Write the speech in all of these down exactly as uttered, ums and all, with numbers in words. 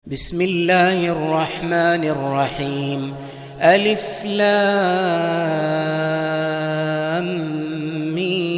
بسم الله الرحمن الرحيم. ألف لام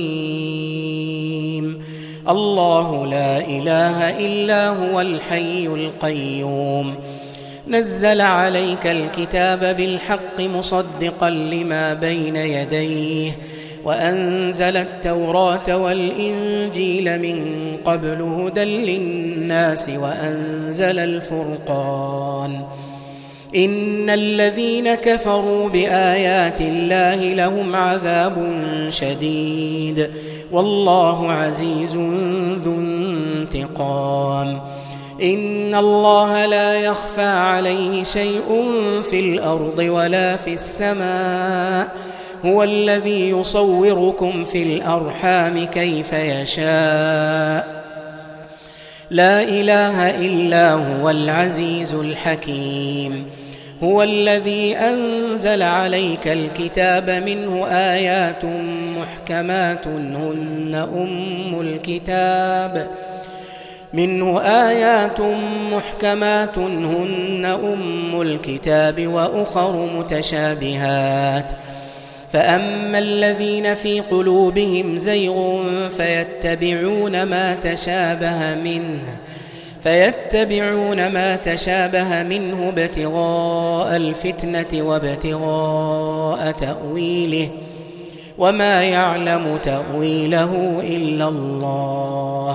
ميم. الله لا إله إلا هو الحي القيوم. نزل عليك الكتاب بالحق مصدقا لما بين يديه وأنزل التوراة والإنجيل من قبل هدى للناس وأنزل الفرقان. إن الذين كفروا بآيات الله لهم عذاب شديد والله عزيز ذو انتقام. إن الله لا يخفى عليه شيء في الأرض ولا في السماء. هو الذي يصوركم في الأرحام كيف يشاء. لا إله إلا هو العزيز الحكيم. هو الذي أنزل عليك الكتاب منه آيات محكمات هن أم الكتاب منه آيات محكمات هن أم الكتاب وأخر متشابهات. فأما الذين في قلوبهم زيغ فيتبعون ما تشابه منه فيتبعون ما تشابه منه ابتغاء الفتنة وابتغاء تأويله وما يعلم تأويله إلا الله.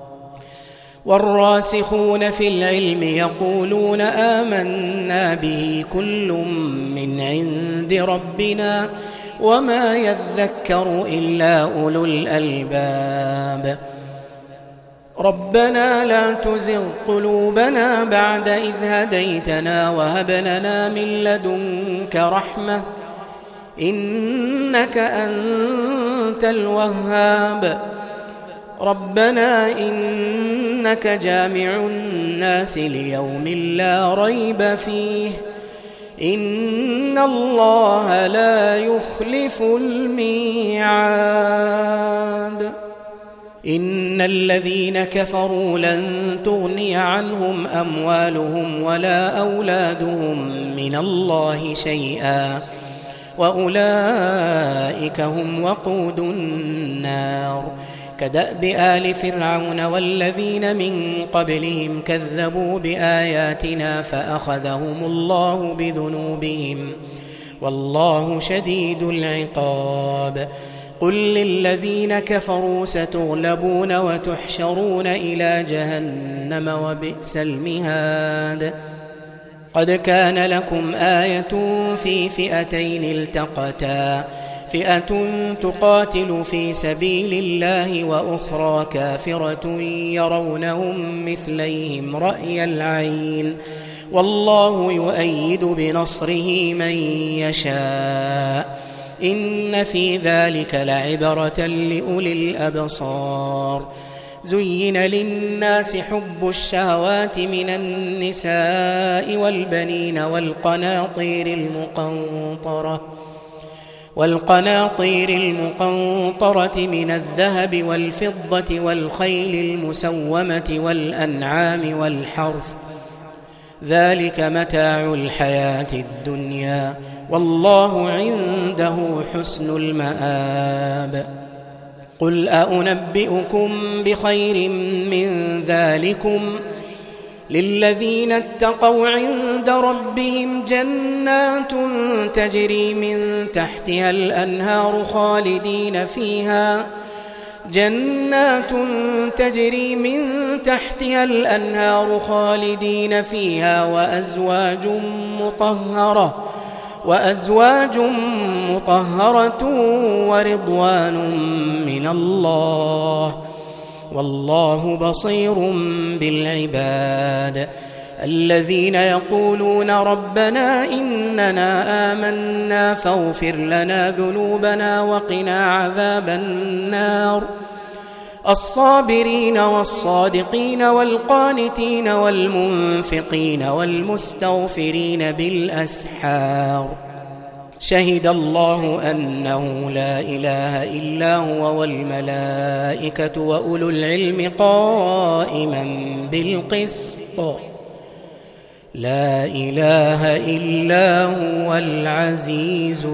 والراسخون في العلم يقولون آمنا به كل من عند ربنا وما يذكر إلا أولو الألباب. ربنا لا تزغ قلوبنا بعد إذ هديتنا وهب لنا من لدنك رحمة إنك أنت الوهاب. ربنا إنك جامع الناس ليوم لا ريب فيه إن الله لا يخلف الميعاد. إن الذين كفروا لن تغني عنهم أموالهم ولا أولادهم من الله شيئا وأولئك هم وقود النار. كدأب آل فرعون والذين من قبلهم كذبوا بآياتنا فأخذهم الله بذنوبهم والله شديد العقاب. قل للذين كفروا ستغلبون وتحشرون إلى جهنم وبئس المهاد. قد كان لكم آية في فئتين التقتا فئة تقاتل في سبيل الله وأخرى كافرة يرونهم مثليهم رأي العين والله يؤيد بنصره من يشاء. إن في ذلك لعبرة لأولي الأبصار. زين للناس حب الشهوات من النساء والبنين والقناطير المقنطرة والقناطير المقنطرة من الذهب والفضة والخيل المسومة والأنعام والحرث ذلك متاع الحياة الدنيا والله عنده حسن المآب. قل أنبئكم بخير من ذلكم للذين اتقوا عند ربهم جنات تجري من تحتها الأنهار خالدين فيها جنات تجري من تحتها الأنهار خالدين فيها وأزواج مطهرة وأزواج مطهرة ورضوان من الله والله بصير بالعباد. الذين يقولون ربنا إننا آمنا فاغفر لنا ذنوبنا وقنا عذاب النار. الصابرين والصادقين والقانتين والمنفقين والمستغفرين بالأسحار. شهد الله أنه لا إله إلا هو والملائكة وأولو العلم قائما بالقسط لا إله إلا هو العزيز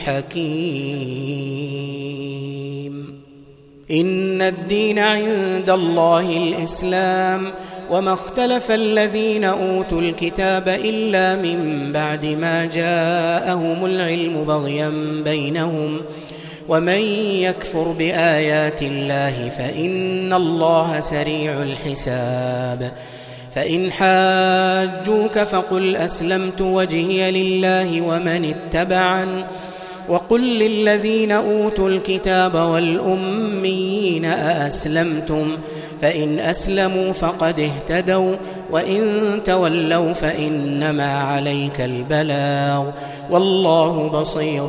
الحكيم. إن الدين عند الله الإسلام، وما اختلف الذين أوتوا الكتاب إلا من بعد ما جاءهم العلم بغيا بينهم، ومن يكفر بآيات الله فإن الله سريع الحساب. فإن حاجوك فقل أسلمت وجهي لله ومن اتبعن، وقل للذين أوتوا الكتاب والأميين أأسلمتم؟ فإن أسلموا فقد اهتدوا، وإن تولوا فإنما عليك البلاغ، والله بصير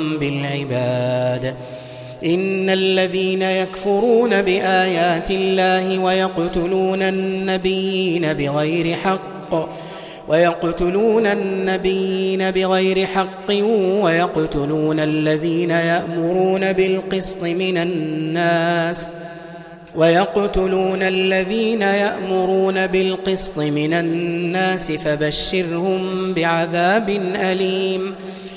بالعباد. إن الذين يكفرون بآيات الله ويقتلون النبيين بغير حق ويقتلون النبيين بغير حق ويقتلون الذين يأمرون بالقسط من الناس ويقتلون الذين يأمرون بالقسط من الناس فبشرهم بعذاب أليم.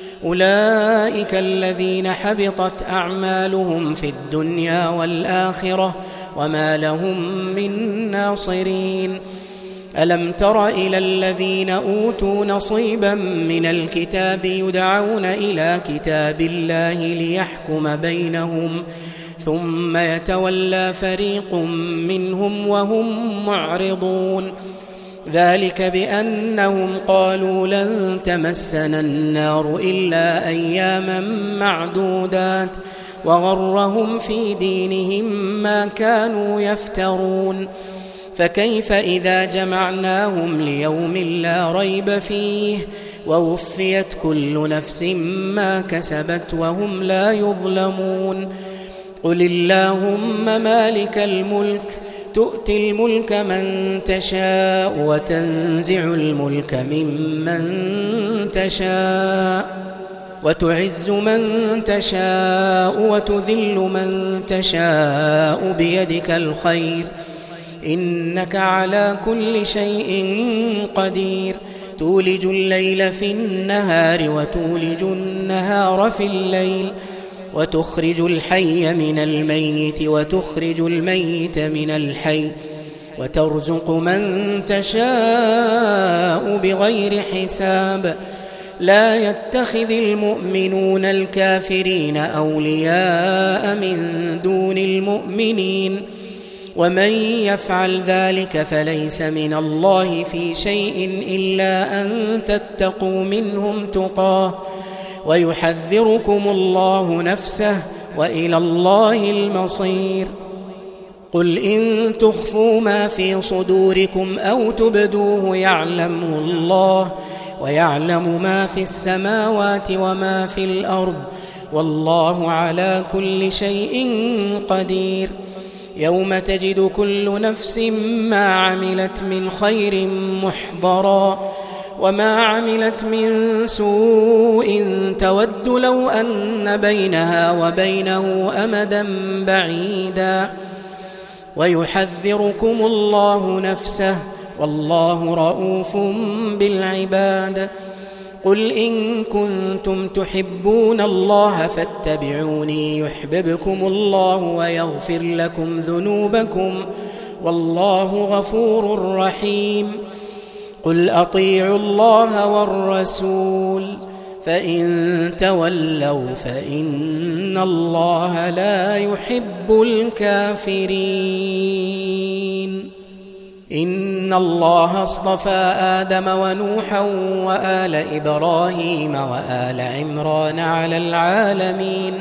أولئك الذين حبطت أعمالهم في الدنيا والآخرة وما لهم من ناصرين. ألم تر إلى الذين أوتوا نصيبا من الكتاب يدعون إلى كتاب الله ليحكم بينهم ثم يتولى فريق منهم وهم معرضون؟ ذلك بأنهم قالوا لن تمسنا النار إلا أياما معدودات، وغرهم في دينهم ما كانوا يفترون. فكيف إذا جمعناهم ليوم لا ريب فيه ووفيت كل نفس ما كسبت وهم لا يظلمون؟ قل اللهم مالك الملك تؤتي الملك من تشاء وتنزع الملك ممن تشاء وتعز من تشاء وتذل من تشاء بيدك الخير إنك على كل شيء قدير. تولج الليل في النهار وتولج النهار في الليل وتخرج الحي من الميت وتخرج الميت من الحي وترزق من تشاء بغير حساب. لا يتخذ المؤمنون الكافرين أولياء من دون المؤمنين، ومن يفعل ذلك فليس من الله في شيء إلا أن تتقوا منهم تقاه، ويحذركم الله نفسه وإلى الله المصير. قل إن تخفوا ما في صدوركم أو تبدوه يعلمه الله، ويعلم ما في السماوات وما في الأرض، والله على كل شيء قدير. يوم تجد كل نفس ما عملت من خير محضرا وما عملت من سوء تود لو أن بينها وبينه أمدا بعيدا، ويحذركم الله نفسه والله رؤوف بالعباد. قل إن كنتم تحبون الله فاتبعوني يحببكم الله ويغفر لكم ذنوبكم والله غفور رحيم. قل أطيعوا الله والرسول فإن تولوا فإن الله لا يحب الكافرين. إن الله اصطفى آدم ونوحا وآل إبراهيم وآل عمران على العالمين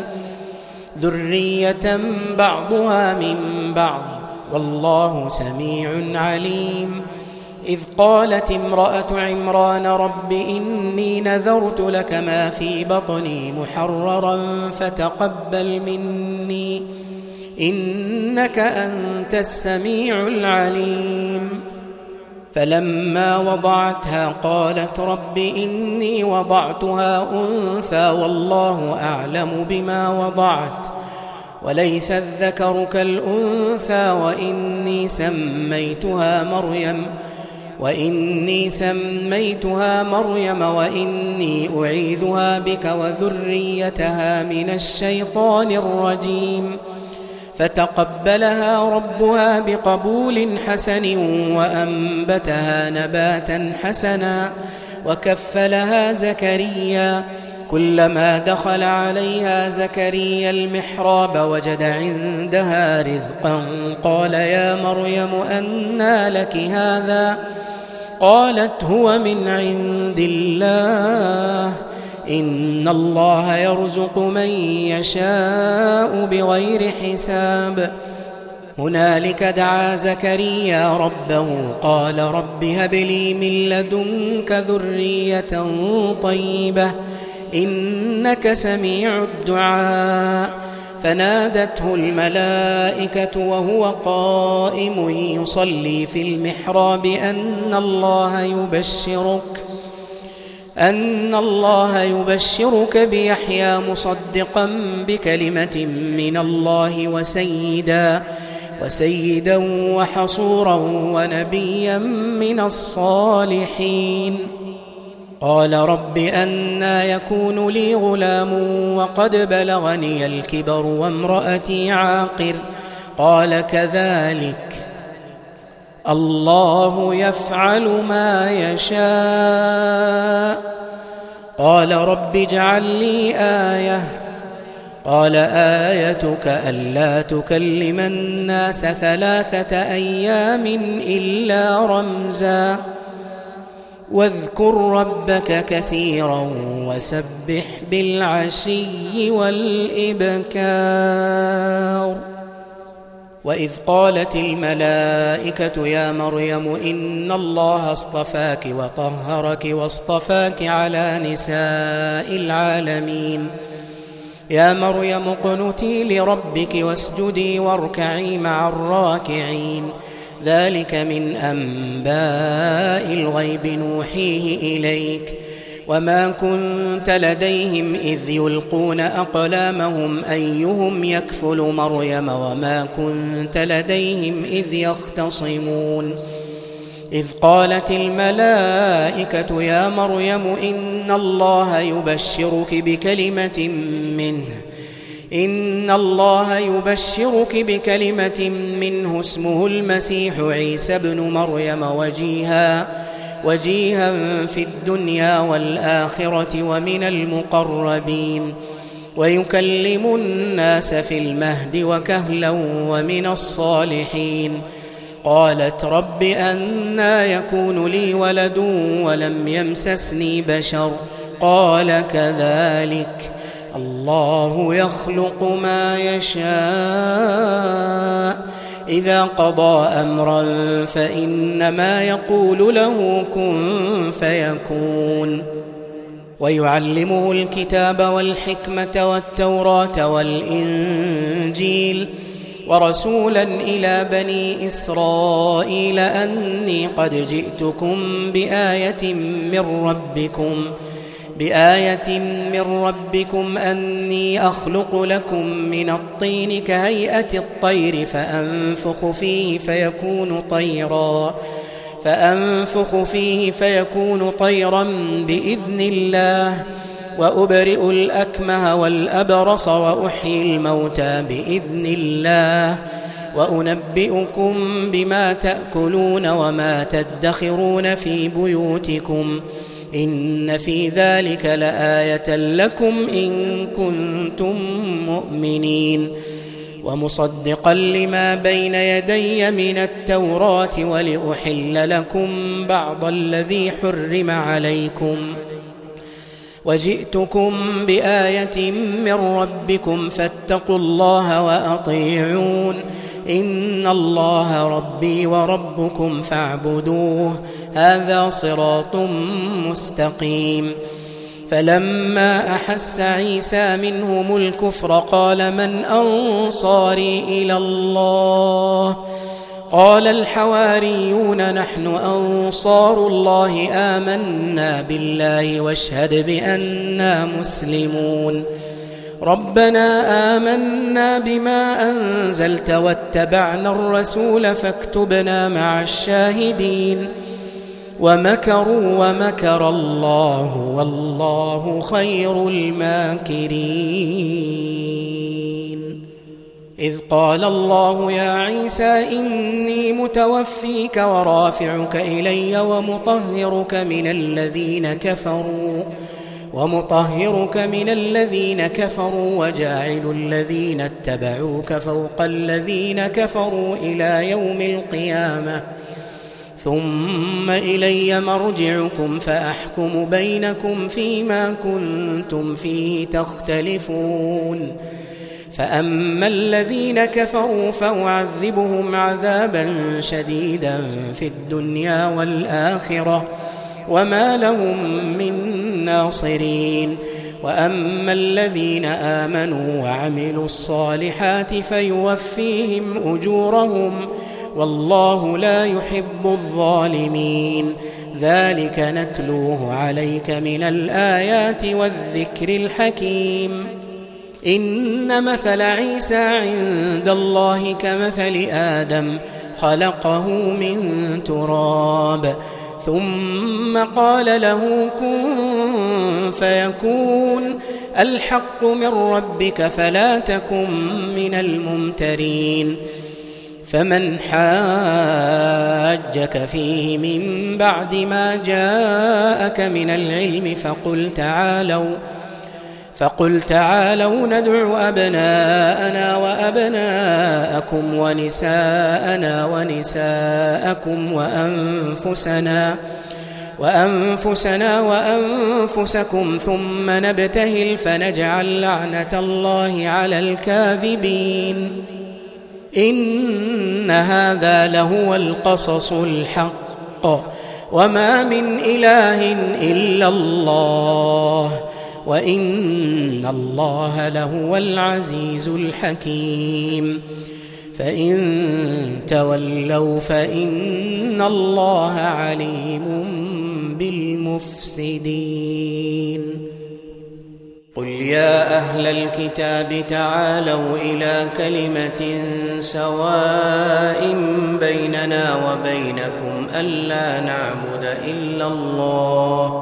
ذرية بعضها من بعض والله سميع عليم. إذ قالت امرأة عمران رب إني نذرت لك ما في بطني محررا فتقبل مني إنك أنت السميع العليم. فلما وضعتها قالت رب إني وضعتها أنثى والله أعلم بما وضعت وليس الذكر كالأنثى وإني سميتها مريم وإني سميتها مريم وإني أعيذها بك وذريتها من الشيطان الرجيم فتقبلها ربها بقبول حسن وأنبتها نباتا حسنا وكفلها زكريا كلما دخل عليها زكريا المحراب وجد عندها رزقا قال يا مريم أنى لك هذا قالت هو من عند الله إن الله يرزق من يشاء بغير حساب هنالك دعا زكريا ربه قال رب هب لي من لدنك ذرية طيبة إنك سميع الدعاء فنادته الملائكة وهو قائم يصلي في المحراب أن الله يبشرك أن الله يبشرك بيحيى مصدقا بكلمة من الله وسيدا وسيدا وحصورا ونبيا من الصالحين قال رب أنى يكون لي غلام وقد بلغني الكبر وامرأتي عاقر قال كذلك الله يفعل ما يشاء قال رب اجعل لي آية قال آيتك ألا تكلم الناس ثلاثة أيام إلا رمزا واذكر ربك كثيرا وسبح بالعشي والإبكار وإذ قالت الملائكة يا مريم إن الله اصطفاك وطهرك واصطفاك على نساء العالمين يا مريم اقنتي لربك واسجدي واركعي مع الراكعين ذلك من أنباء الغيب نوحيه إليك وما كنت لديهم إذ يلقون أقلامهم أيهم يكفل مريم وما كنت لديهم إذ يختصمون إذ قالت الملائكة يا مريم إن الله يبشرك بكلمة منه إن الله يبشرك بكلمة منه اسمه المسيح عيسى ابن مريم وجيها وجيها في الدنيا والآخرة ومن المقربين ويكلم الناس في المهد وكهلا ومن الصالحين قالت رب أنى يكون لي ولد ولم يمسسني بشر قال كذلك الله يخلق ما يشاء إذا قضى أمرا فإنما يقول له كن فيكون ويعلمه الكتاب والحكمة والتوراة والإنجيل ورسولا إلى بني إسرائيل أني قد جئتكم بآية من ربكم بآية من ربكم أني أخلق لكم من الطين كهيئة الطير فأنفخ فيه فيكون طيرا فأنفخ فيه فيكون طيرا بإذن الله وأبرئ الأكمه والأبرص وأحيي الموتى بإذن الله وأنبئكم بما تأكلون وما تدخرون في بيوتكم إن في ذلك لآية لكم إن كنتم مؤمنين ومصدقا لما بين يدي من التوراة ولأحل لكم بعض الذي حرم عليكم وجئتكم بآية من ربكم فاتقوا الله وأطيعون إن الله ربي وربكم فاعبدوه هذا صراط مستقيم فلما أحس عيسى منهم الكفر قال من أنصاري إلى الله قال الحواريون نحن أنصار الله آمنا بالله واشهد بأننا مسلمون ربنا آمنا بما أنزلت واتبعنا الرسول فاكتبنا مع الشاهدين ومكروا ومكر الله والله خير الماكرين. إذ قال الله يا عيسى إني متوفيك ورافعك إلي ومطهرك من الذين كفروا ومطهرك من الذين كفروا وجاعل الذين اتبعوك فوق الذين كفروا إلى يوم القيامة ثم إلي مرجعكم فأحكم بينكم فيما كنتم فيه تختلفون. فأما الذين كفروا فأعذبهم عذابا شديدا في الدنيا والآخرة وما لهم من ناصرين. وأما الذين آمنوا وعملوا الصالحات فيوفيهم أجورهم والله لا يحب الظالمين. ذلك نتلوه عليك من الآيات والذكر الحكيم. إن مثل عيسى عند الله كمثل آدم خلقه من تراب ثم قال له كن فيكون. الحق من ربك فلا تكن من الممترين. فمن حاجك فيه من بعد ما جاءك من العلم فقل تعالوا فقل تعالوا ندع أبناءنا وأبناءكم ونساءنا ونساءكم وأنفسنا وأنفسنا وأنفسكم ثم نبتهل فنجعل لعنة الله على الكاذبين. إن هذا لهو القصص الحق وما من إله إلا الله وإن الله لهو العزيز الحكيم. فإن تولوا فإن الله عليم بالمفسدين. قل يا أهل الكتاب تعالوا إلى كلمة سواء بيننا وبينكم ألا نعبد إلا الله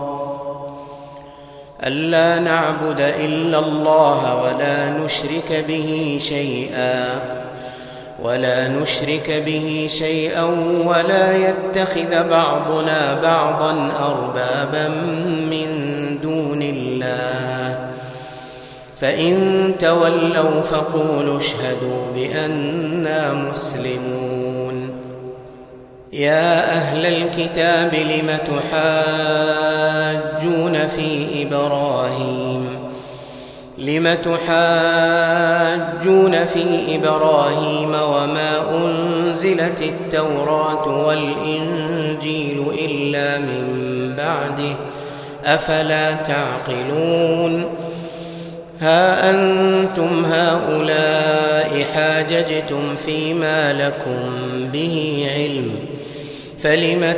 ألا نعبد إلا الله ولا نشرك به شيئا ولا نشرك به شيئا ولا يتخذ بعضنا بعضا أربابا من دون الله. فإن تولوا فقولوا اشهدوا بأننا مسلمون. يا أهل الكتاب لم تحاجون في إبراهيم لم تحاجون في إبراهيم وما أنزلت التوراة والإنجيل إلا من بعده أفلا تعقلون. ها أنتم هؤلاء حاججتم فيما لكم به علم فلم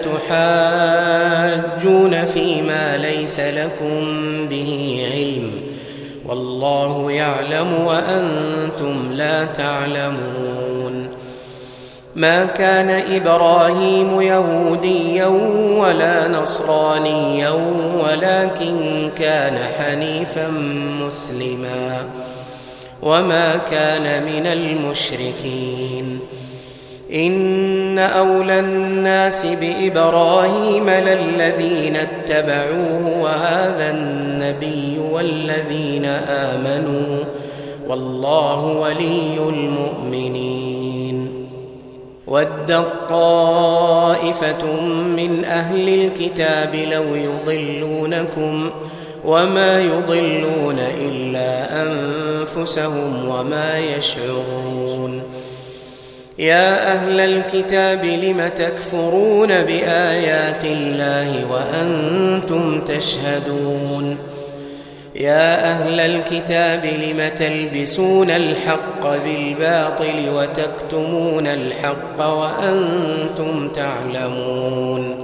تحاجون فيما ليس لكم به علم والله يعلم وأنتم لا تعلمون. ما كان إبراهيم يهوديا ولا نصرانيا ولكن كان حنيفا مسلما وما كان من المشركين. إن أولى الناس بإبراهيم للذين اتبعوه وهذا النبي والذين آمنوا والله ولي المؤمنين. ودت طائفة من أهل الكتاب لو يضلونكم وما يضلون إلا أنفسهم وما يشعرون. يا أهل الكتاب لم تكفرون بآيات الله وأنتم تشهدون. يا أهل الكتاب لم تلبسون الحق بالباطل وتكتمون الحق وأنتم تعلمون.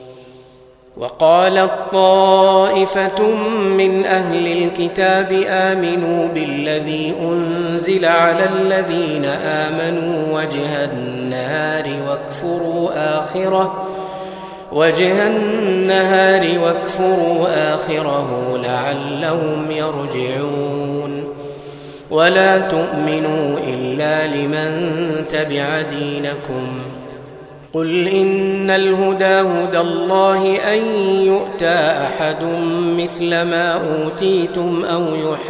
وقالت طائفة من أهل الكتاب آمنوا بالذي أنزل على الذين آمنوا وجه النهار واكفروا آخره وجه النهار واكفروا آخره لعلهم يرجعون ولا تؤمنوا إلا لمن تبع دينكم قل إن الهدى هدى الله أن يؤتى أحد مثل ما أوتيتم أو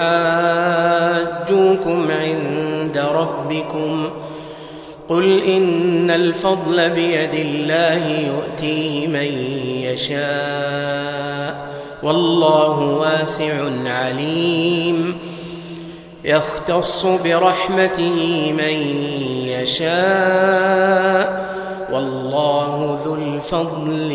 يحاجوكم عند ربكم قل إن الفضل بيد الله يؤتيه من يشاء والله واسع عليم يختص برحمته من يشاء والله ذو الفضل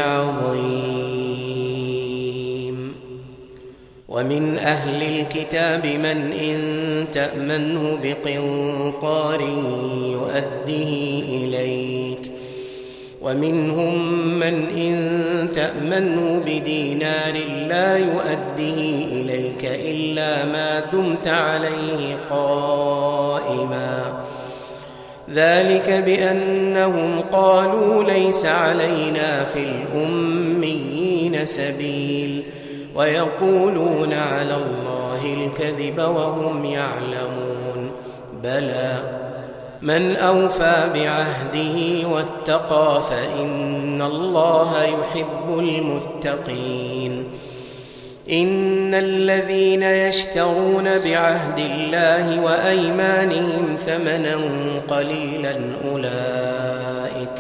العظيم ومن أهل الكتاب من إن تأمنه بقنطار يؤديه إليك ومنهم من إن تأمنه بدينار لا يؤديه إليك إلا ما دمت عليه قائما ذلك بأنهم قالوا ليس علينا في الأميين سبيل ويقولون على الله الكذب وهم يعلمون بلى من أوفى بعهده واتقى فإن الله يحب المتقين إن الذين يشترون بعهد الله وأيمانهم ثمنا قليلا أولئك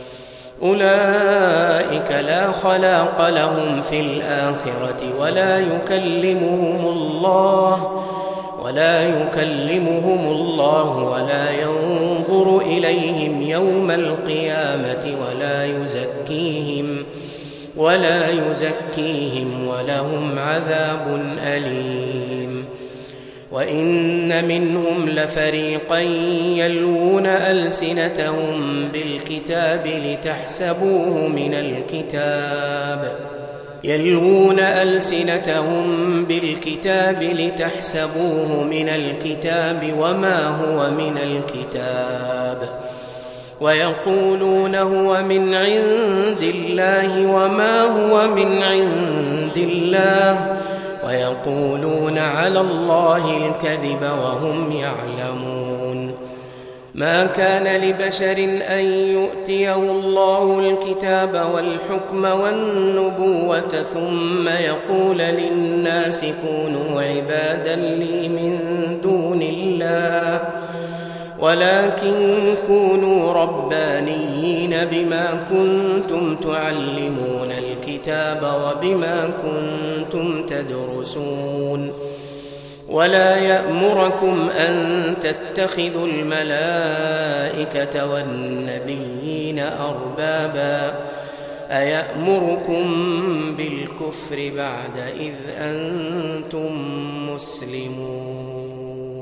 أولئك لا خلاق لهم في الآخرة ولا يكلمهم الله ولا يكلمهم الله ولا ينظر إليهم يوم القيامة ولا يزكيهم ولا يزكيهم ولهم عذاب أليم وإن منهم لفريقا يلوون ألسنتهم بالكتاب لتحسبوه من الكتاب يلوون ألسنتهم بالكتاب لتحسبوه من الكتاب وما هو من الكتاب ويقولون هو من عند الله وما هو من عند الله ويقولون على الله الكذب وهم يعلمون ما كان لبشر أن يؤتيه الله الكتاب والحكم والنبوة ثم يقول للناس كونوا عبادا لي من دون الله ولكن كونوا ربانيين بما كنتم تعلمون الكتاب وبما كنتم تدرسون ولا يأمركم أن تتخذوا الملائكة والنبيين أربابا أيأمركم بالكفر بعد إذ أنتم مسلمون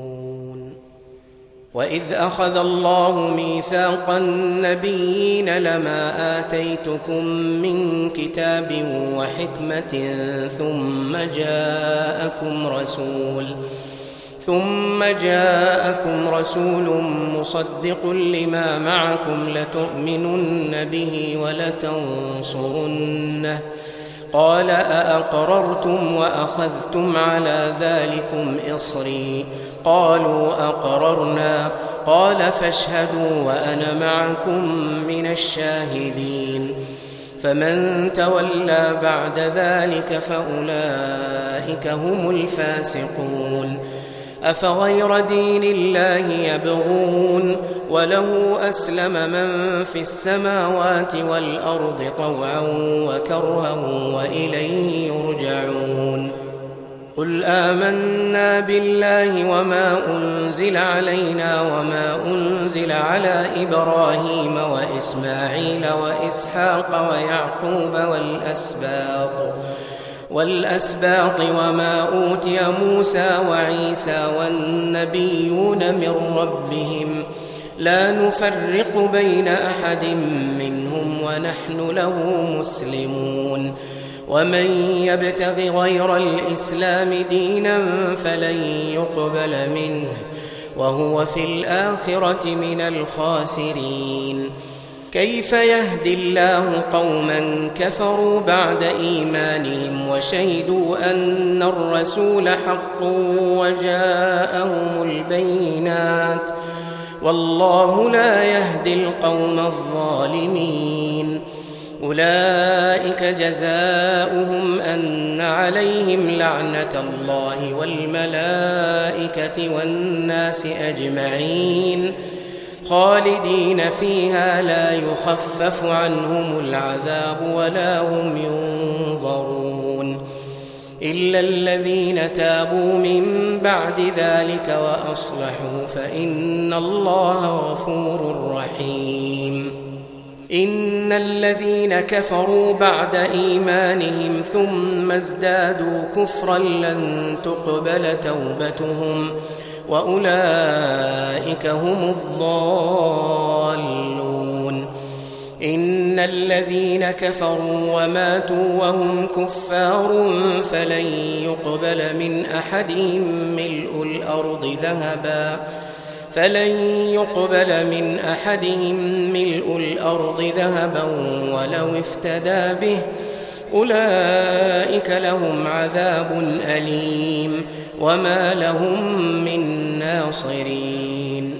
وإذ أخذ الله ميثاق النبيين لما آتيتكم من كتاب وحكمة ثم جاءكم رسول ثم جاءكم رسول مصدق لما معكم لتؤمنن به ولتنصرنه قال أأقررتم وأخذتم على ذلكم إصري قالوا أقررنا قال فاشهدوا وأنا معكم من الشاهدين فمن تولى بعد ذلك فأولئك هم الفاسقون أفغير دين الله يبغون وله أسلم من في السماوات والأرض طوعا وكرها وإليه يرجعون قل آمنا بالله وما أنزل علينا وما أنزل على إبراهيم وإسماعيل وإسحاق ويعقوب والأسباط والأسباط وما أوتي موسى وعيسى والنبيون من ربهم لا نفرق بين أحد منهم ونحن له مسلمون ومن يبتغ غير الإسلام دينا فلن يقبل منه وهو في الآخرة من الخاسرين كيف يهدي الله قوما كفروا بعد إيمانهم وشهدوا أن الرسول حق وجاءهم البينات والله لا يهدي القوم الظالمين. أولئك جزاؤهم أن عليهم لعنة الله والملائكة والناس أجمعين خالدين فيها لا يخفف عنهم العذاب ولا هم ينظرون إلا الذين تابوا من بعد ذلك وأصلحوا فإن الله غفور رحيم. إن الذين كفروا بعد إيمانهم ثم ازدادوا كفرا لن تقبل توبتهم وأولئك هم الضالون. إن الذين كفروا وماتوا وهم كفار فلن يقبل من أحدهم ملء الأرض ذهبا فلن يقبل من أحدهم ملء الأرض ذهبا ولو افتدى به أولئك لهم عذاب أليم وما لهم من ناصرين.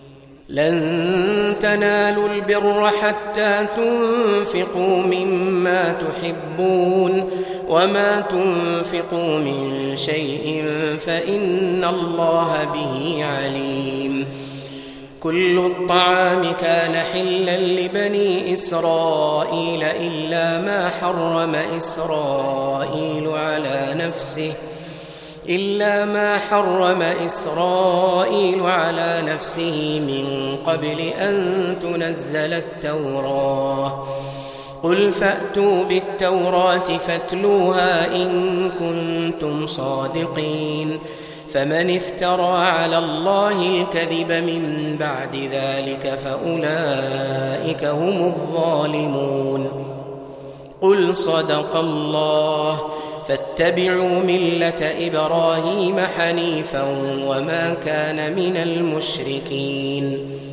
لن تنالوا البر حتى تنفقوا مما تحبون وما تنفقوا من شيء فإن الله به عليم. كل الطعام كان حلا لبني إسرائيل إلا ما حرم إسرائيل على نفسه إلا ما حرم إسرائيل على نفسه من قبل أن تنزل التوراة. قل فأتوا بالتوراة فاتلوها إن كنتم صادقين. فمن افترى على الله الكذب من بعد ذلك فأولئك هم الظالمون. قل صدق الله فاتبعوا ملة إبراهيم حنيفا وما كان من المشركين.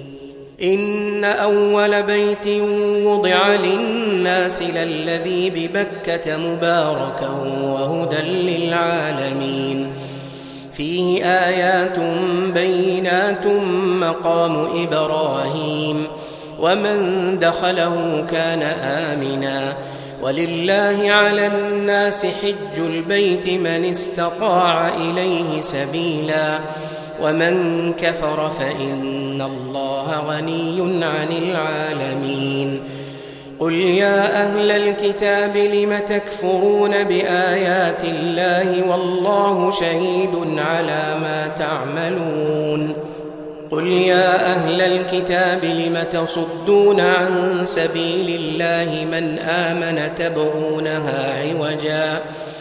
إن أول بيت وضع للناس للذي ببكة مباركا وهدى للعالمين فيه آيات بينات مقام إبراهيم ومن دخله كان آمنا ولله على الناس حج البيت من استطاع إليه سبيلا ومن كفر فإن الله غني عن العالمين. قل يا أهل الكتاب لم تكفرون بآيات الله والله شهيد على ما تعملون. قل يا أهل الكتاب لم تصدون عن سبيل الله من آمن تبغونها عوجا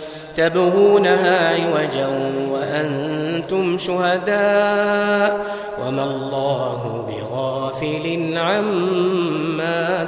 تبغونها عوجا وأنتم شهداء وما الله بغافل عما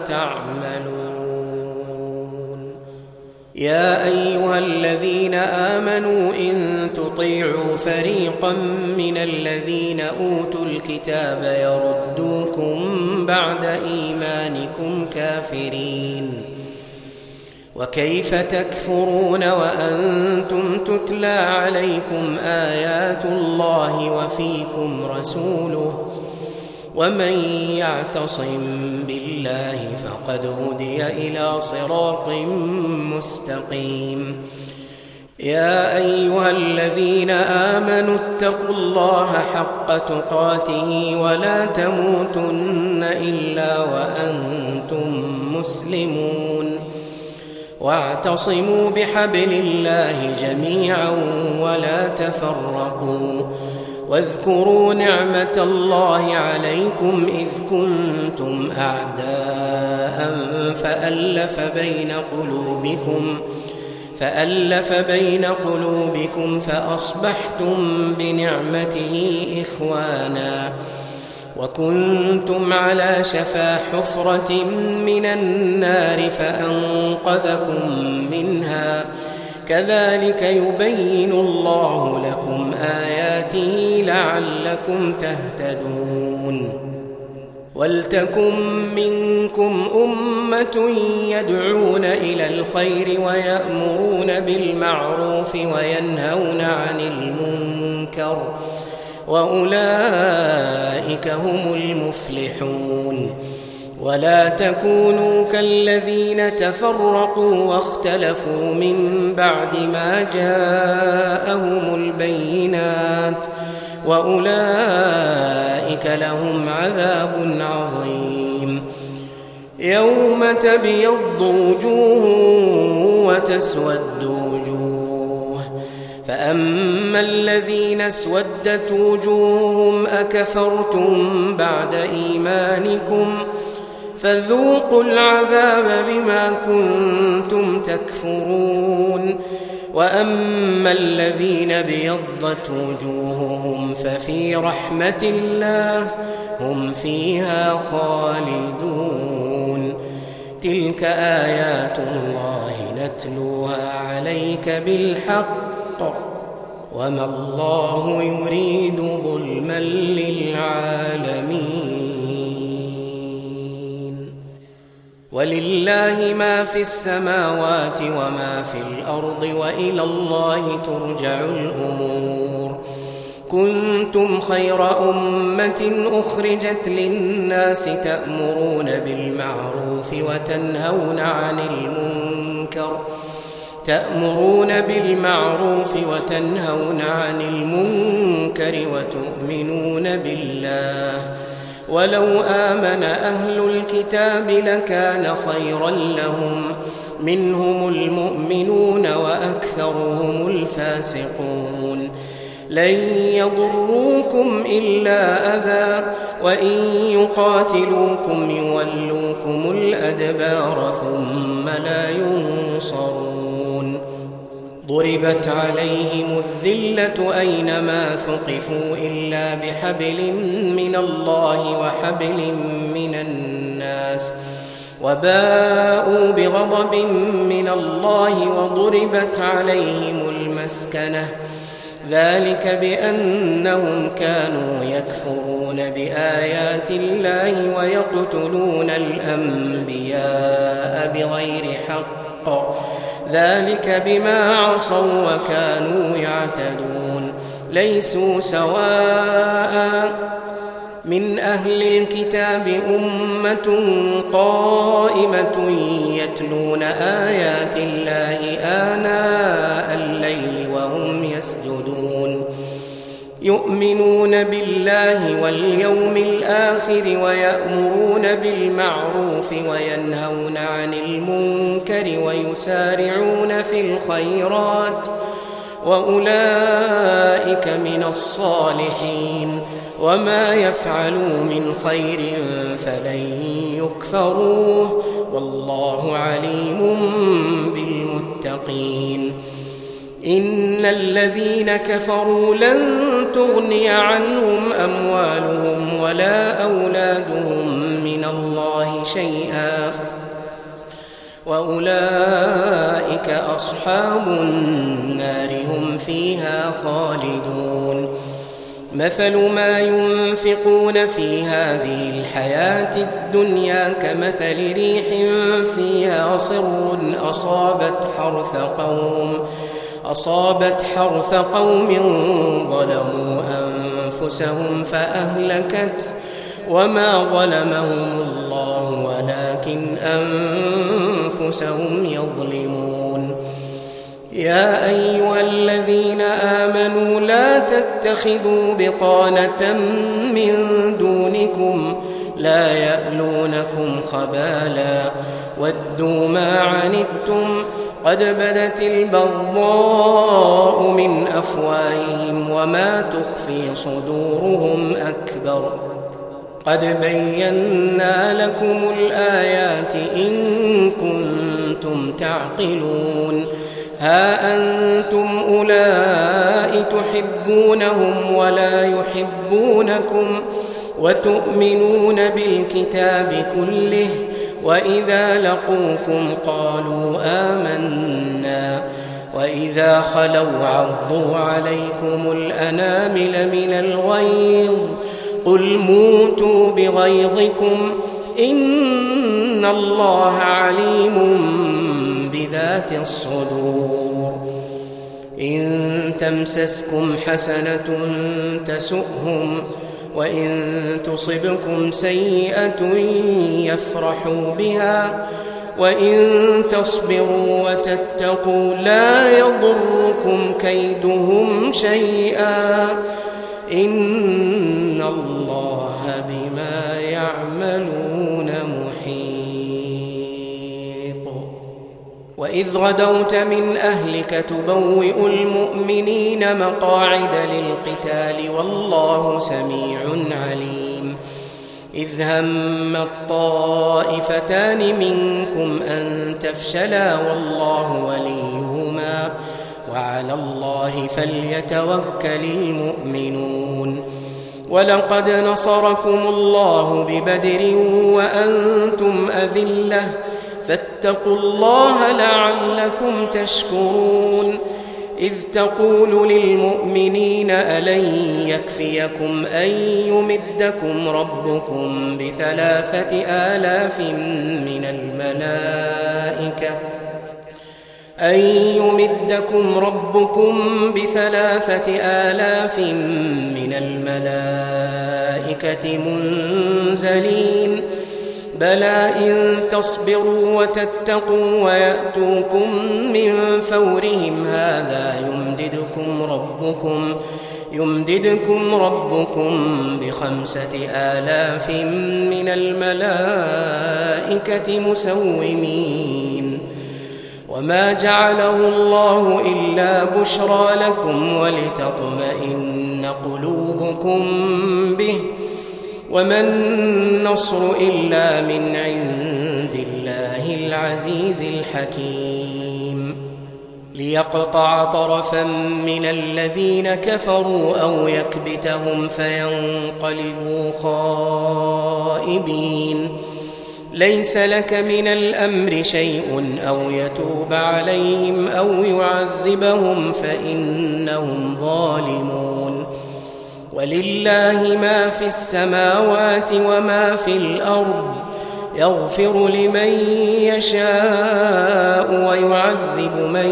تعملون. يا أيها الذين آمنوا إن تطيعوا فريقا من الذين أوتوا الكتاب يردوكم بعد إيمانكم كافرين وكيف تكفرون وأنتم تتلى عليكم آيات الله وفيكم رسوله ومن يعتصم بالله فقد هدي إلى صراط مستقيم. يا أيها الذين آمنوا اتقوا الله حق تقاته ولا تموتن إلا وأنتم مسلمون واعتصموا بحبل الله جميعا ولا تفرقوا واذكروا نعمة الله عليكم إذ كنتم أعداء فألف بين قلوبكم فألف بين قلوبكم فأصبحتم بنعمته إخوانا وكنتم على شفا حفرة من النار فأنقذكم منها كذلك يبين الله لكم آياته لعلكم تهتدون. ولتكن منكم أمة يدعون إلى الخير ويأمرون بالمعروف وينهون عن المنكر وأولئك هم المفلحون. ولا تكونوا كالذين تفرقوا واختلفوا من بعد ما جاءهم البينات وأولئك لهم عذاب عظيم. يوم تبيض وجوه وتسود وجوه، فأما الذين اسودت وجوههم أكفرتم بعد إيمانكم فذوقوا العذاب بما كنتم تكفرون. وأما الذين ابيضت وجوههم ففي رحمة الله هم فيها خالدون. تلك آيات الله نتلوها عليك بالحق وما الله يريد ظلما للعالمين. ولله ما في السماوات وما في الأرض وإلى الله ترجع الأمور. كنتم خير أمة أخرجت للناس تأمرون بالمعروف وتنهون عن المنكر تأمرون بالمعروف وتنهون عن المنكر وتؤمنون بالله. ولو آمن أهل الكتاب لكان خيرا لهم، منهم المؤمنون وأكثرهم الفاسقون. لن يضروكم إلا أذى وإن يقاتلوكم يولوكم الأدبار ثم لا ينصرون. ضربت عليهم الذلة أينما ثقفوا إلا بحبل من الله وحبل من الناس وباءوا بغضب من الله وضربت عليهم المسكنة ذلك بأنهم كانوا يكفرون بآيات الله ويقتلون الأنبياء بغير حق ذلك بما عصوا وكانوا يعتدون. ليسوا سواء من أهل الكتاب أمة قائمة يتلون آيات الله آناء الليل وهم يسجدون يؤمنون بالله واليوم الآخر ويأمرون بالمعروف وينهون عن المنكر ويسارعون في الخيرات وأولئك من الصالحين. وما يفعلوا من خير فلن يكفروه والله عليم بالمتقين. إن الذين كفروا لن تغني عنهم أموالهم ولا أولادهم من الله شيئا وأولئك أصحاب النار هم فيها خالدون. مثل ما ينفقون في هذه الحياة الدنيا كمثل ريح فيها صر أصابت حرث قوم أصابت حرث قوم ظلموا أنفسهم فأهلكت وما ظلمهم الله ولكن أنفسهم يظلمون. يا أيها الذين آمنوا لا تتخذوا بطانة من دونكم لا يألونكم خبالا ودوا ما عنتم قد بدت البغضاء من أفواههم وما تخفي صدورهم أكبر. قد بينا لكم الآيات إن كنتم تعقلون. ها أنتم أولئك تحبونهم ولا يحبونكم وتؤمنون بالكتاب كله وإذا لقوكم قالوا آمنا وإذا خلوا عضوا عليكم الأنامل من الغيظ قل موتوا بغيظكم إن الله عليم بذات الصدور. إن تمسسكم حسنة تسؤهم وإن تصبكم سيئة يفرحوا بها وإن تصبروا وتتقوا لا يضركم كيدهم شيئا إن الله بما يعملون محيط. وإذ غدوت من أهلك تبوئ المؤمنين مقاعد للقتال والله سميع عليم. إذ هم الطائفتان منكم أن تفشلا والله وليهما وعلى الله فليتوكل المؤمنون. ولقد نصركم الله ببدر وأنتم أذلة فاتقوا الله لعلكم تشكرون. إذ تقول للمؤمنين ألن يكفيكم أن يمدكم ربكم بثلاثة آلاف من الملائكة أن يمدكم ربكم بثلاثة آلاف من الملائكة منزلين بلى إن تصبروا وتتقوا ويأتوكم من فورهم هذا يمددكم ربكم يمددكم ربكم بخمسة آلاف من الملائكة مسومين. وما جعله الله إلا بشرى لكم ولتطمئن قلوبكم به وما النصر إلا من عند الله العزيز الحكيم. ليقطع طرفا من الذين كفروا أو يكبتهم فينقلبوا خائبين. ليس لك من الأمر شيء أو يتوب عليهم أو يعذبهم فإنهم ظالمون. ولله ما في السماوات وما في الأرض يغفر لمن يشاء ويعذب من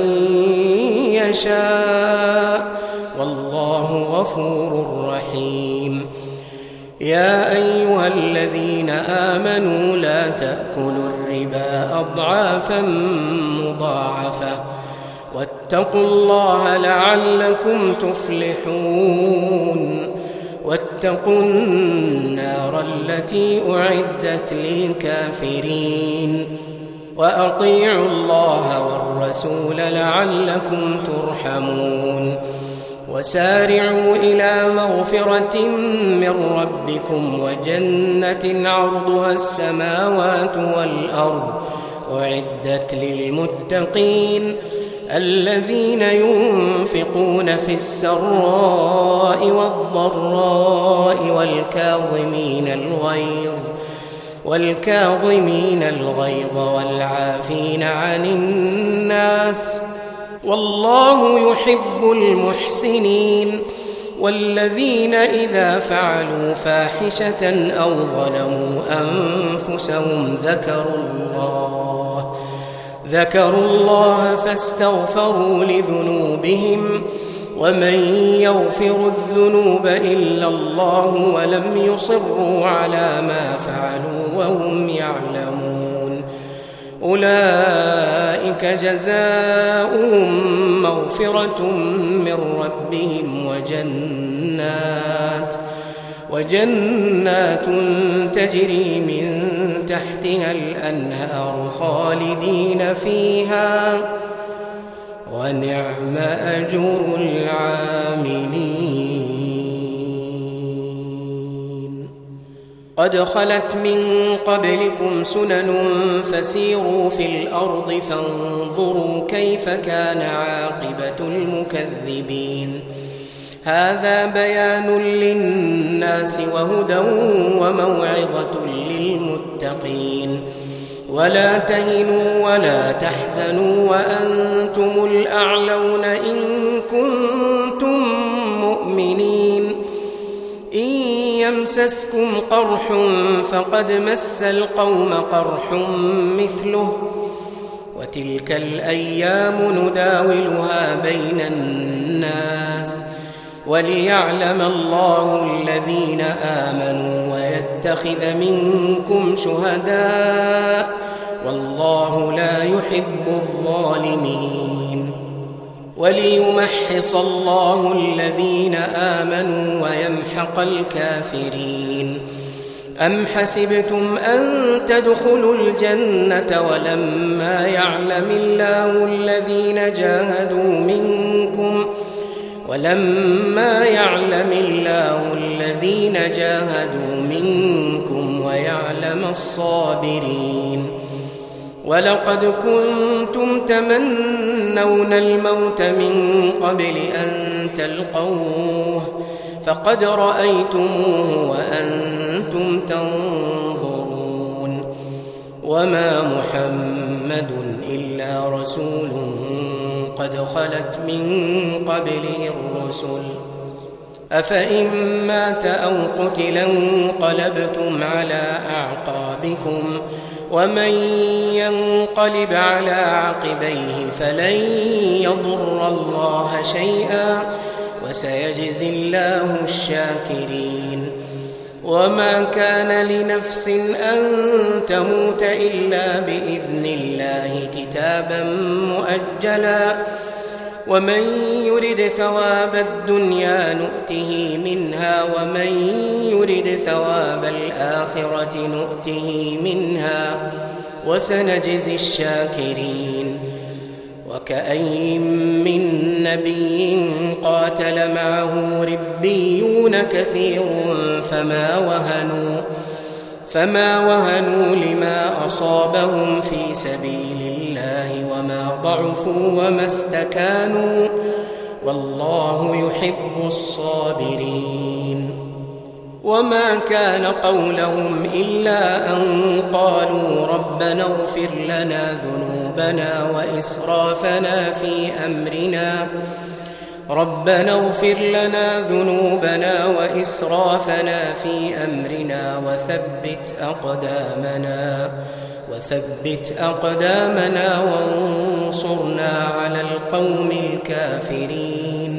يشاء والله غفور رحيم. يا أيها الذين آمنوا لا تأكلوا الربا أضعافا مضاعفة واتقوا الله لعلكم تفلحون. واتقوا النار التي أعدت للكافرين وأطيعوا الله والرسول لعلكم ترحمون. وسارعوا إلى مغفرة من ربكم وجنة عرضها السماوات والأرض أعدت للمتقين الذين ينفقون في السراء والضراء والكاظمين الغيظ والكاظمين الغيظ والعافين عن الناس والله يحب المحسنين. والذين إذا فعلوا فاحشة أو ظلموا أنفسهم ذكروا الله ذكروا الله فاستغفروا لذنوبهم ومن يغفر الذنوب إلا الله ولم يصروا على ما فعلوا وهم يعلمون أولئك جزاؤهم مغفرة من ربهم وجنات وجنات تجري من تحتها الأنهار خالدين فيها ونعم أجر العاملين. قد خلت من قبلكم سنن فسيروا في الأرض فانظروا كيف كان عاقبة المكذبين. هذا بيان للناس وهدى وموعظة للمتقين. ولا تهنوا ولا تحزنوا وأنتم الأعلون إن كنتم مؤمنين. إن يمسسكم قرح فقد مس القوم قرح مثله وتلك الأيام نداولها بين الناس وليعلم الله الذين آمنوا ويتخذ منكم شهداء والله لا يحب الظالمين وليمحص الله الذين آمنوا ويمحق الكافرين أم حسبتم أن تدخلوا الجنة ولما يعلم الله الذين جاهدوا منكم ولما يعلم الله الذين جاهدوا منكم ويعلم الصابرين ولقد كنتم تمنون الموت من قبل أن تلقوه فقد رأيتموه وأنتم تنظرون وما محمد إلا رسول قد خلت من قبله الرسل أفإن مات أو قتل انقلبتم على أعقابكم ومن ينقلب على عقبيه فلن يضر الله شيئا وسيجزي الله الشاكرين وما كان لنفس أن تموت إلا بإذن الله كتابا مؤجلا ومن يرد ثواب الدنيا نؤته منها ومن يرد ثواب الآخرة نؤته منها وسنجزي الشاكرين وكأين من نبي قاتل معه ربيون كثير فما وهنوا فما وهنوا لما أصابهم في سبيل الله وما ضعفوا وما استكانوا والله يحب الصابرين وما كان قولهم إلا أن قالوا ربنا اغفر لنا ذنوبنا وإسرافنا في أمرنا ربنا اغفر لنا ذنوبنا وإسرافنا في أمرنا وثبت أقدامنا وثبت أقدامنا وانصرنا على القوم الكافرين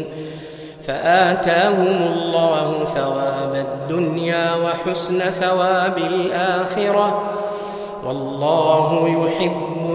فآتاهم الله ثواب الدنيا وحسن ثواب الآخرة والله يحب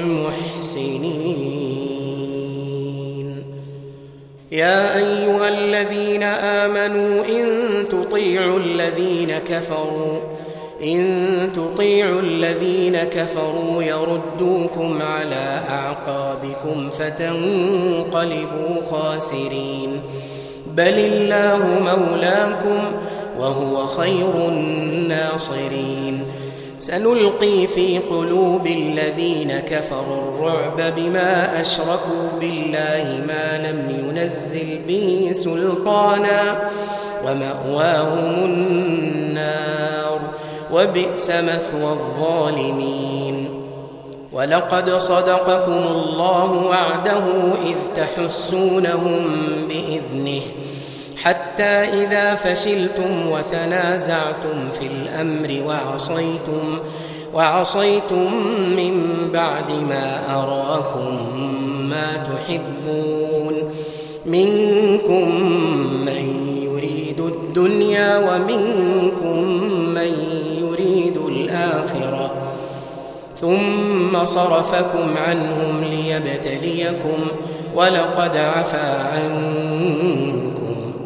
المحسنين يا أيها الذين آمنوا إن تطيعوا الذين كفروا إن تطيعوا الذين كفروا يردوكم على أعقابكم فتنقلبوا خاسرين بل الله مولاكم وهو خير الناصرين سنلقي في قلوب الذين كفروا الرعب بما أشركوا بالله ما لم ينزل به سلطانا ومأواهم النار وبئس مثوى الظالمين ولقد صدقكم الله وعده إذ تحسونهم بإذنه حتى إذا فشلتم وتنازعتم في الأمر وعصيتم وعصيتم من بعد ما أراكم ما تحبون منكم من يريد الدنيا ومنكم من يريد الآخرة ثم صرفكم عنهم ليبتليكم ولقد عفا عنكم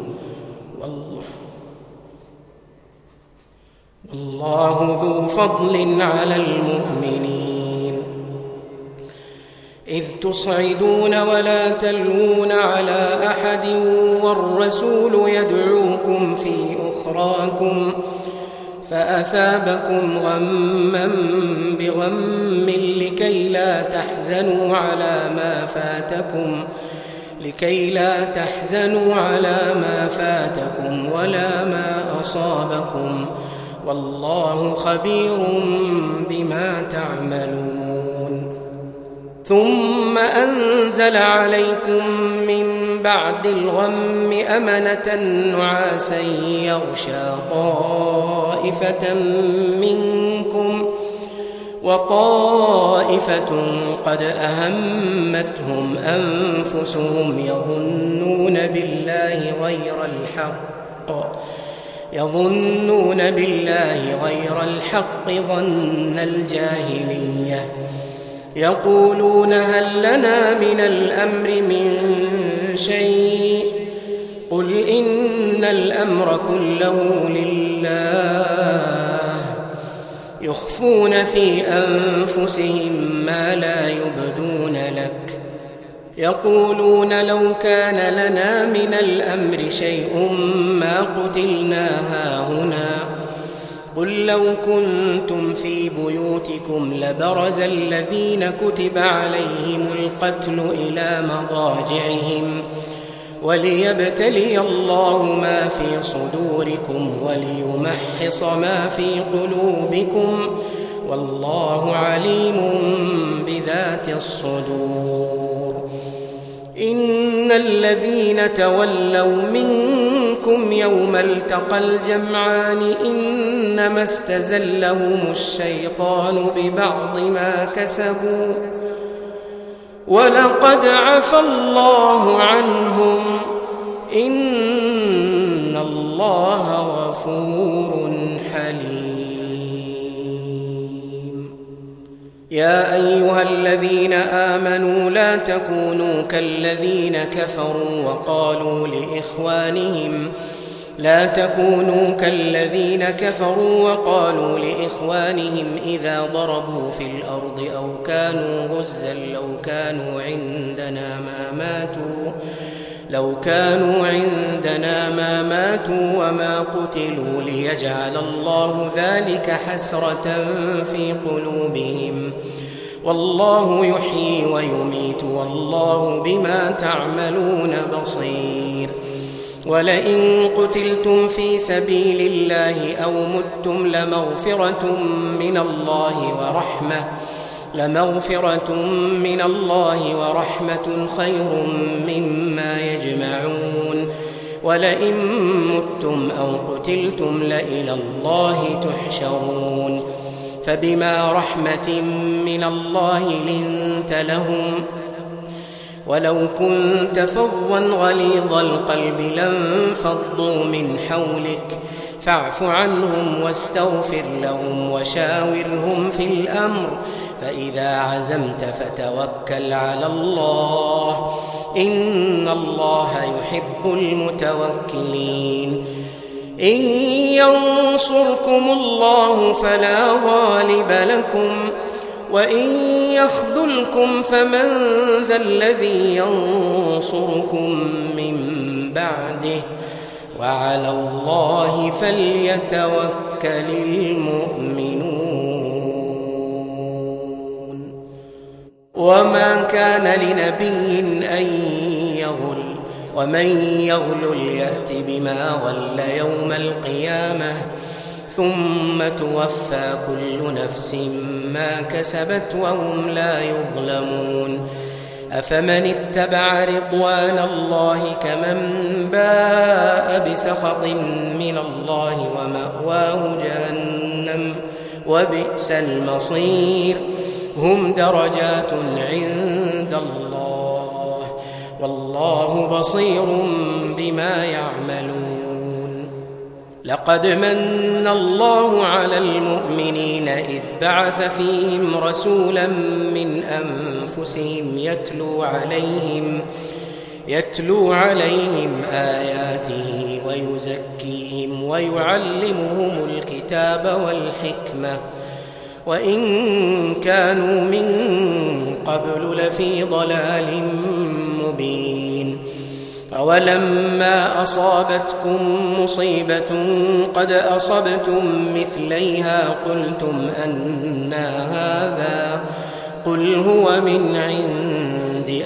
والله ذو فضل على المؤمنين إذ تصعدون ولا تلوون على أحد والرسول يدعوكم في أخراكم فأثابكم غما بغم لكي لا تحزنوا على ما فاتكم لكي لا تحزنوا على ما فاتكم ولا ما أصابكم والله خبير بما تعملون ثم أنزل عليكم من بعد الغم أمنة نعاسا يغشى طائفة منكم وطائفة قد أهمتهم أنفسهم يظنون بالله غير الحق يظنون بالله غير الحق ظن الجاهلية يقولون هل لنا من الأمر من شيء قل إن الأمر كله لله يخفون في أنفسهم ما لا يبدون لك يقولون لو كان لنا من الأمر شيء ما قتلنا هاهنا قل لو كنتم في بيوتكم لبرز الذين كتب عليهم القتل إلى مضاجعهم وليبتلي الله ما في صدوركم وليمحص ما في قلوبكم والله عليم بذات الصدور. إن الذين تولوا منكم يوم التقى الجمعان إنما استزلهم الشيطان ببعض ما كسبوا ولقد عفى الله عنهم إن الله غفور حليم. يا أيها الذين آمنوا لا تكونوا كالذين كفروا وقالوا لإخوانهم لا تكونوا كالذين كفروا وقالوا لإخوانهم إذا ضربوا في الأرض أو كانوا غزا لو كانوا عندنا ما ماتوا لو كانوا عندنا ما ماتوا وما قتلوا ليجعل الله ذلك حسرة في قلوبهم والله يحيي ويميت والله بما تعملون بصير. ولئن قتلتم في سبيل الله أو متم لمغفرة من الله ورحمة لمغفرة من الله ورحمة خير مما يجمعون. ولئن متم أو قتلتم لإلى الله تحشرون. فبما رحمة من الله لنت لهم ولو كنت فظا غليظ القلب لانفضوا من حولك فاعف عنهم واستغفر لهم وشاورهم في الأمر فإذا عزمت فتوكل على الله إن الله يحب المتوكلين. إن ينصركم الله فلا غالب لكم وإن يخذلكم فمن ذا الذي ينصركم من بعده وعلى الله فليتوكل المؤمنون. وما كان لنبي أن يغل ومن يغل يأت بما غل يوم القيامة ثم توفى كل نفس ما كسبت وهم لا يظلمون. أفمن اتبع رضوان الله كمن باء بسخط من الله ومأواه جهنم وبئس المصير. هم درجات عند الله والله بصير بما يعملون. لقد من الله على المؤمنين إذ بعث فيهم رسولا من أنفسهم يتلو عليهم يتلو عليهم آياته ويزكيهم ويعلمهم الكتاب والحكمة وإن كانوا من قبل لفي ضلال مبين. أولما أصابتكم مصيبة قد أصبتم مثليها قلتم أنى هذا قل هو من عند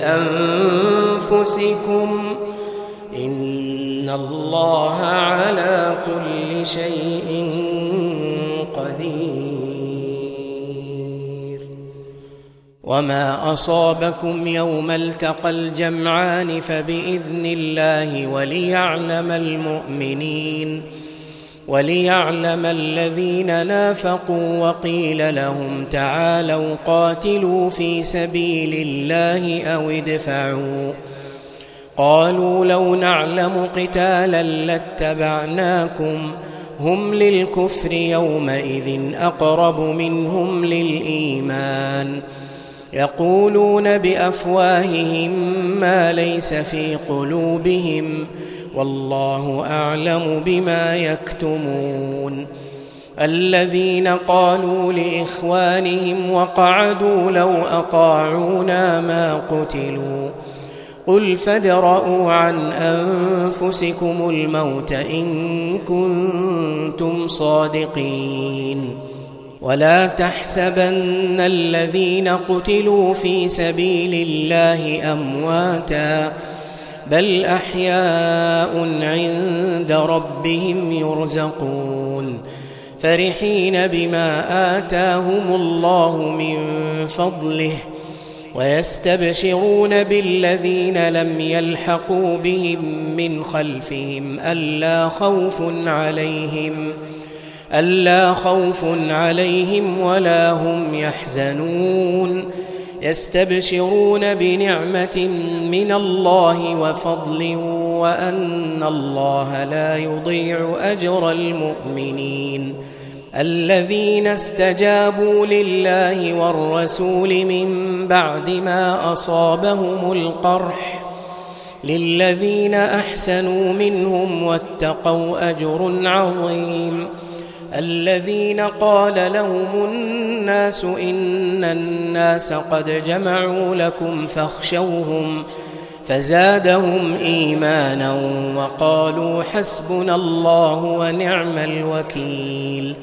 أنفسكم إن الله على كل شيء قدير. وما أصابكم يوم التقى الجمعان فبإذن الله وليعلم المؤمنين وليعلم الذين نافقوا. وقيل لهم تعالوا قاتلوا في سبيل الله أو ادفعوا. قالوا لو نعلم قتالا لاتبعناكم هم للكفر يومئذ أقرب منهم للإيمان يقولون بأفواههم ما ليس في قلوبهم والله أعلم بما يكتمون. الذين قالوا لإخوانهم وقعدوا لو أطاعونا ما قتلوا قل فادرءوا عن أنفسكم الموت إن كنتم صادقين. ولا تحسبن الذين قتلوا في سبيل الله أمواتا بل أحياء عند ربهم يرزقون فرحين بما آتاهم الله من فضله ويستبشرون بالذين لم يلحقوا بهم من خلفهم ألا خوف عليهم ألا خوف عليهم ولا هم يحزنون يستبشرون بنعمة من الله وفضل وأن الله لا يضيع أجر المؤمنين. الذين استجابوا لله والرسول من بعد ما أصابهم القرح للذين أحسنوا منهم واتقوا أجر عظيم. الذين قال لهم الناس إن الناس قد جمعوا لكم فاخشوهم فزادهم إيمانا وقالوا حسبنا الله ونعم الوكيل.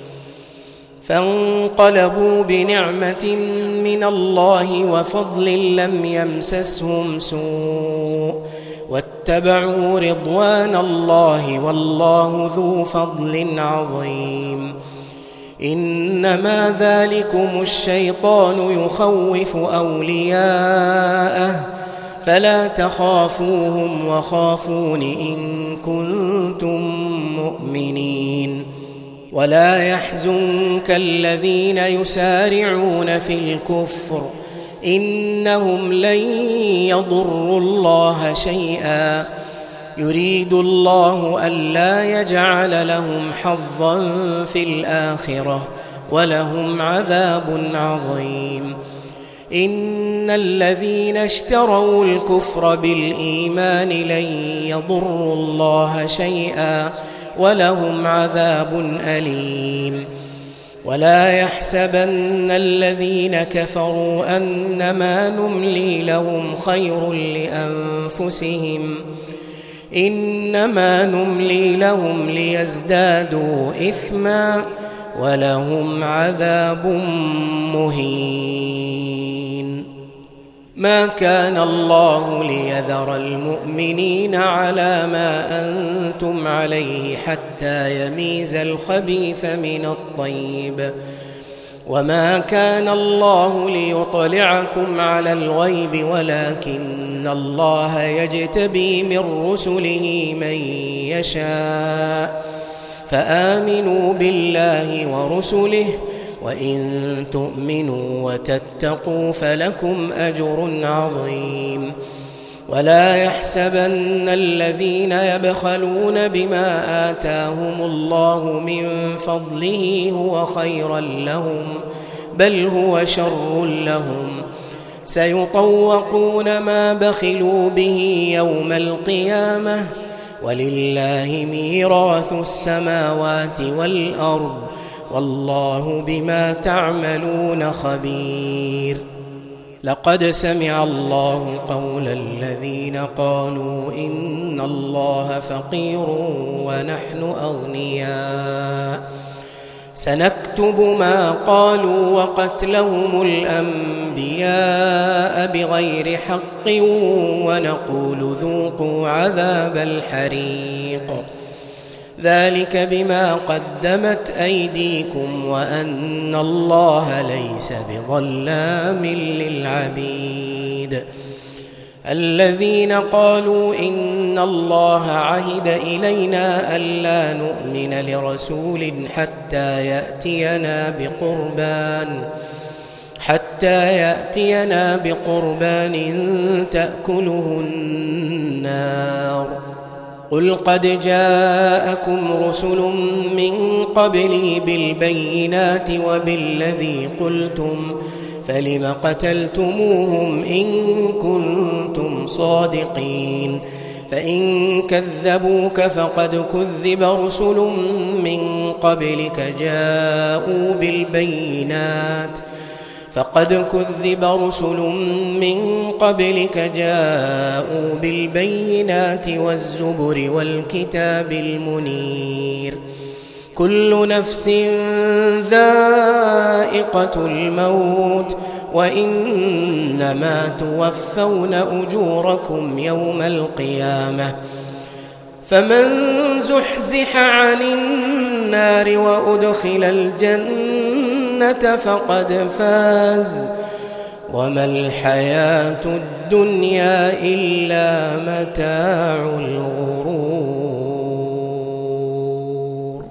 فانقلبوا بنعمة من الله وفضل لم يمسسهم سوء واتبعوا رضوان الله والله ذو فضل عظيم. إنما ذلكم الشيطان يخوف أولياءه فلا تخافوهم وخافون إن كنتم مؤمنين. ولا يحزنك الذين يسارعون في الكفر إنهم لن يضروا الله شيئا يريد الله ألا يجعل لهم حظا في الآخرة ولهم عذاب عظيم. إن الذين اشتروا الكفر بالإيمان لن يضروا الله شيئا ولهم عذاب أليم. ولا يحسبن الذين كفروا أنما نملي لهم خير لأنفسهم إنما نملي لهم ليزدادوا إثما ولهم عذاب مهين. ما كان الله ليذر المؤمنين على ما أنتم عليه حتى يميز الخبيث من الطيب وما كان الله ليطلعكم على الغيب ولكن الله يجتبي من رسله من يشاء فآمنوا بالله ورسله وإن تؤمنوا وتتقوا فلكم أجر عظيم. ولا يحسبن الذين يبخلون بما آتاهم الله من فضله هو خيرا لهم بل هو شر لهم سيطوقون ما بخلوا به يوم القيامة ولله ميراث السماوات والأرض والله بما تعملون خبير. لقد سمع الله قول الذين قالوا إن الله فقير ونحن أغنياء سنكتب ما قالوا وقتلهم الأنبياء بغير حق ونقول ذوقوا عذاب الحريق ذلك بما قدمت أيديكم وأن الله ليس بظلام للعبيد. الذين قالوا إن الله عهد إلينا ألا نؤمن لرسول حتى يأتينا بقربان حتى يأتينا بقربان تأكله النار. قل قد جاءكم رسل من قبلي بالبينات وبالذي قلتم فلم قتلتموهم إن كنتم صادقين. فإن كذبوك فقد كذب رسل من قبلك جاءوا بالبينات فقد كذب رسل من قبلك جاءوا بالبينات والزبر والكتاب المنير. كل نفس ذائقة الموت وإنما توفون أجوركم يوم القيامة. فمن زحزح عن النار وأدخل الجنة فقد فاز وما الحياة الدنيا إلا متاع الغرور.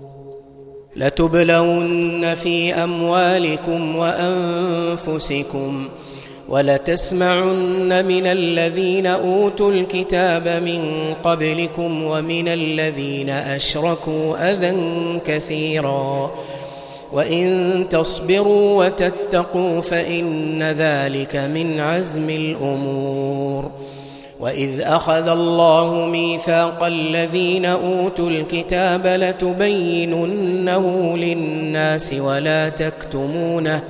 لتبلون في أموالكم وأنفسكم ولتسمعن من الذين أوتوا الكتاب من قبلكم ومن الذين أشركوا أذى كثيرا وإن تصبروا وتتقوا فإن ذلك من عزم الأمور. وإذ أخذ الله ميثاق الذين أوتوا الكتاب لتبيننه للناس ولا تكتمونه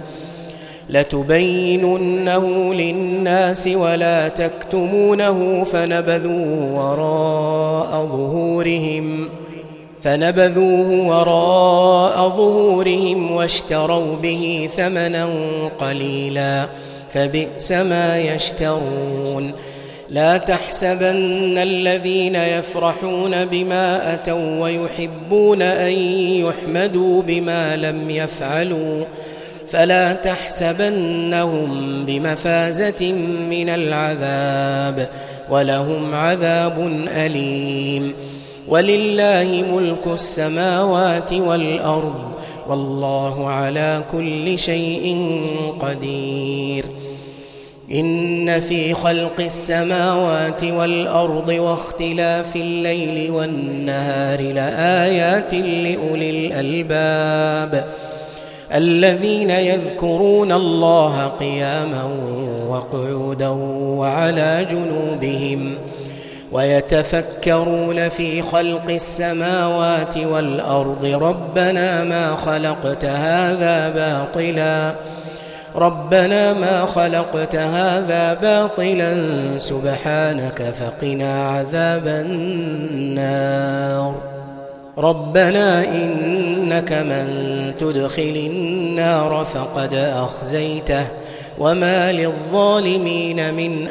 لتبيننه للناس ولا تكتمونه فنبذوه وراء ظهورهم فنبذوه وراء ظهورهم واشتروا به ثمنا قليلا فبئس ما يشترون. لا تحسبن الذين يفرحون بما أتوا ويحبون أن يحمدوا بما لم يفعلوا فلا تحسبنهم بمفازة من العذاب ولهم عذاب أليم. ولله ملك السماوات والأرض والله على كل شيء قدير. إن في خلق السماوات والأرض واختلاف الليل والنهار لآيات لأولي الألباب الذين يذكرون الله قياما وقعودا وعلى جنوبهم ويتفكرون في خلق السماوات والأرض ربنا ما خلقت هذا باطلا ربنا ما خلقت هذا باطلا سبحانك فقنا عذاب النار. ربنا إنك من تدخل النار فقد أخزيته وما للظالمين من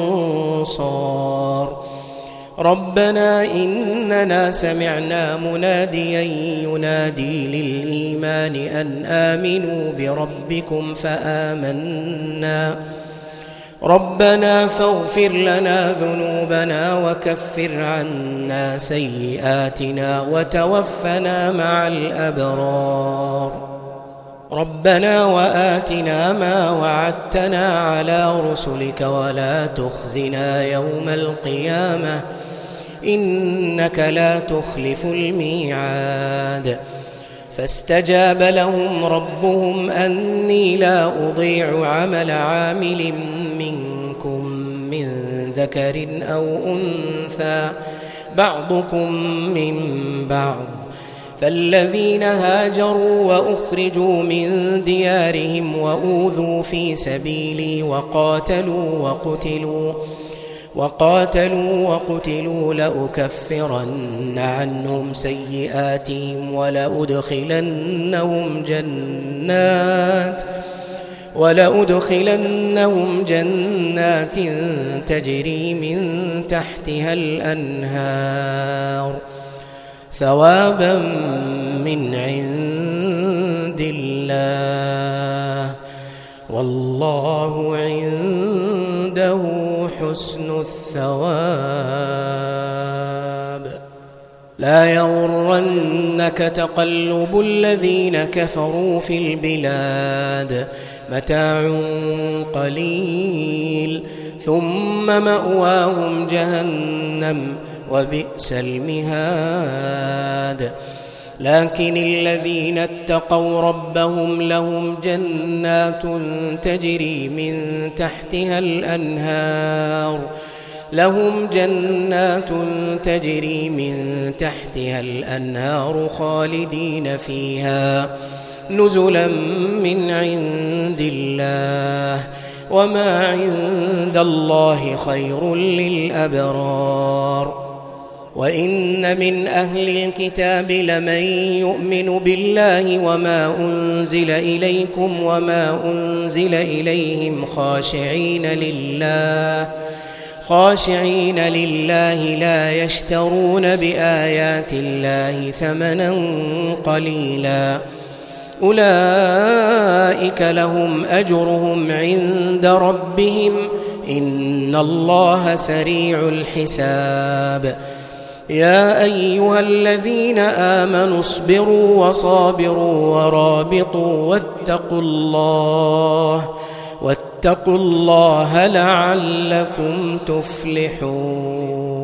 أنصار. ربنا إننا سمعنا مناديا ينادي للإيمان أن آمنوا بربكم فآمنا ربنا فاغفر لنا ذنوبنا وكفر عنا سيئاتنا وتوفنا مع الأبرار. ربنا وآتنا ما وعدتنا على رسلك ولا تخزنا يوم القيامة إنك لا تخلف الميعاد. فاستجاب لهم ربهم أني لا أضيع عمل عامل منكم من ذكر أو أنثى بعضكم من بعض. فالذين هاجروا وأخرجوا من ديارهم وأوذوا في سبيلي وقاتلوا وقتلوا وقاتلوا وقتلوا لأكفرن عنهم سيئاتهم ولأدخلنهم جنات ولأدخلنهم جنات تجري من تحتها الأنهار ثوابا من عند الله والله عنده حسن الثواب. لا يغرنك تقلب الذين كفروا في البلاد متاع قليل ثم مأواهم جهنم وبئس المهاد. لكن الذين اتقوا ربهم لهم جنات تجري من تحتها الأنهار لهم جنات تجري من تحتها الأنهار خالدين فيها نزلا من عند الله وما عند الله خير للأبرار. وإن من أهل الكتاب لمن يؤمن بالله وما أنزل إليكم وما أنزل إليهم خاشعين لله خاشعين لله لا يشترون بآيات الله ثمنا قليلا أولئك لهم أجرهم عند ربهم إن الله سريع الحساب. يا أيها الذين آمنوا اصبروا وصابروا ورابطوا واتقوا الله واتقوا الله لعلكم تفلحون.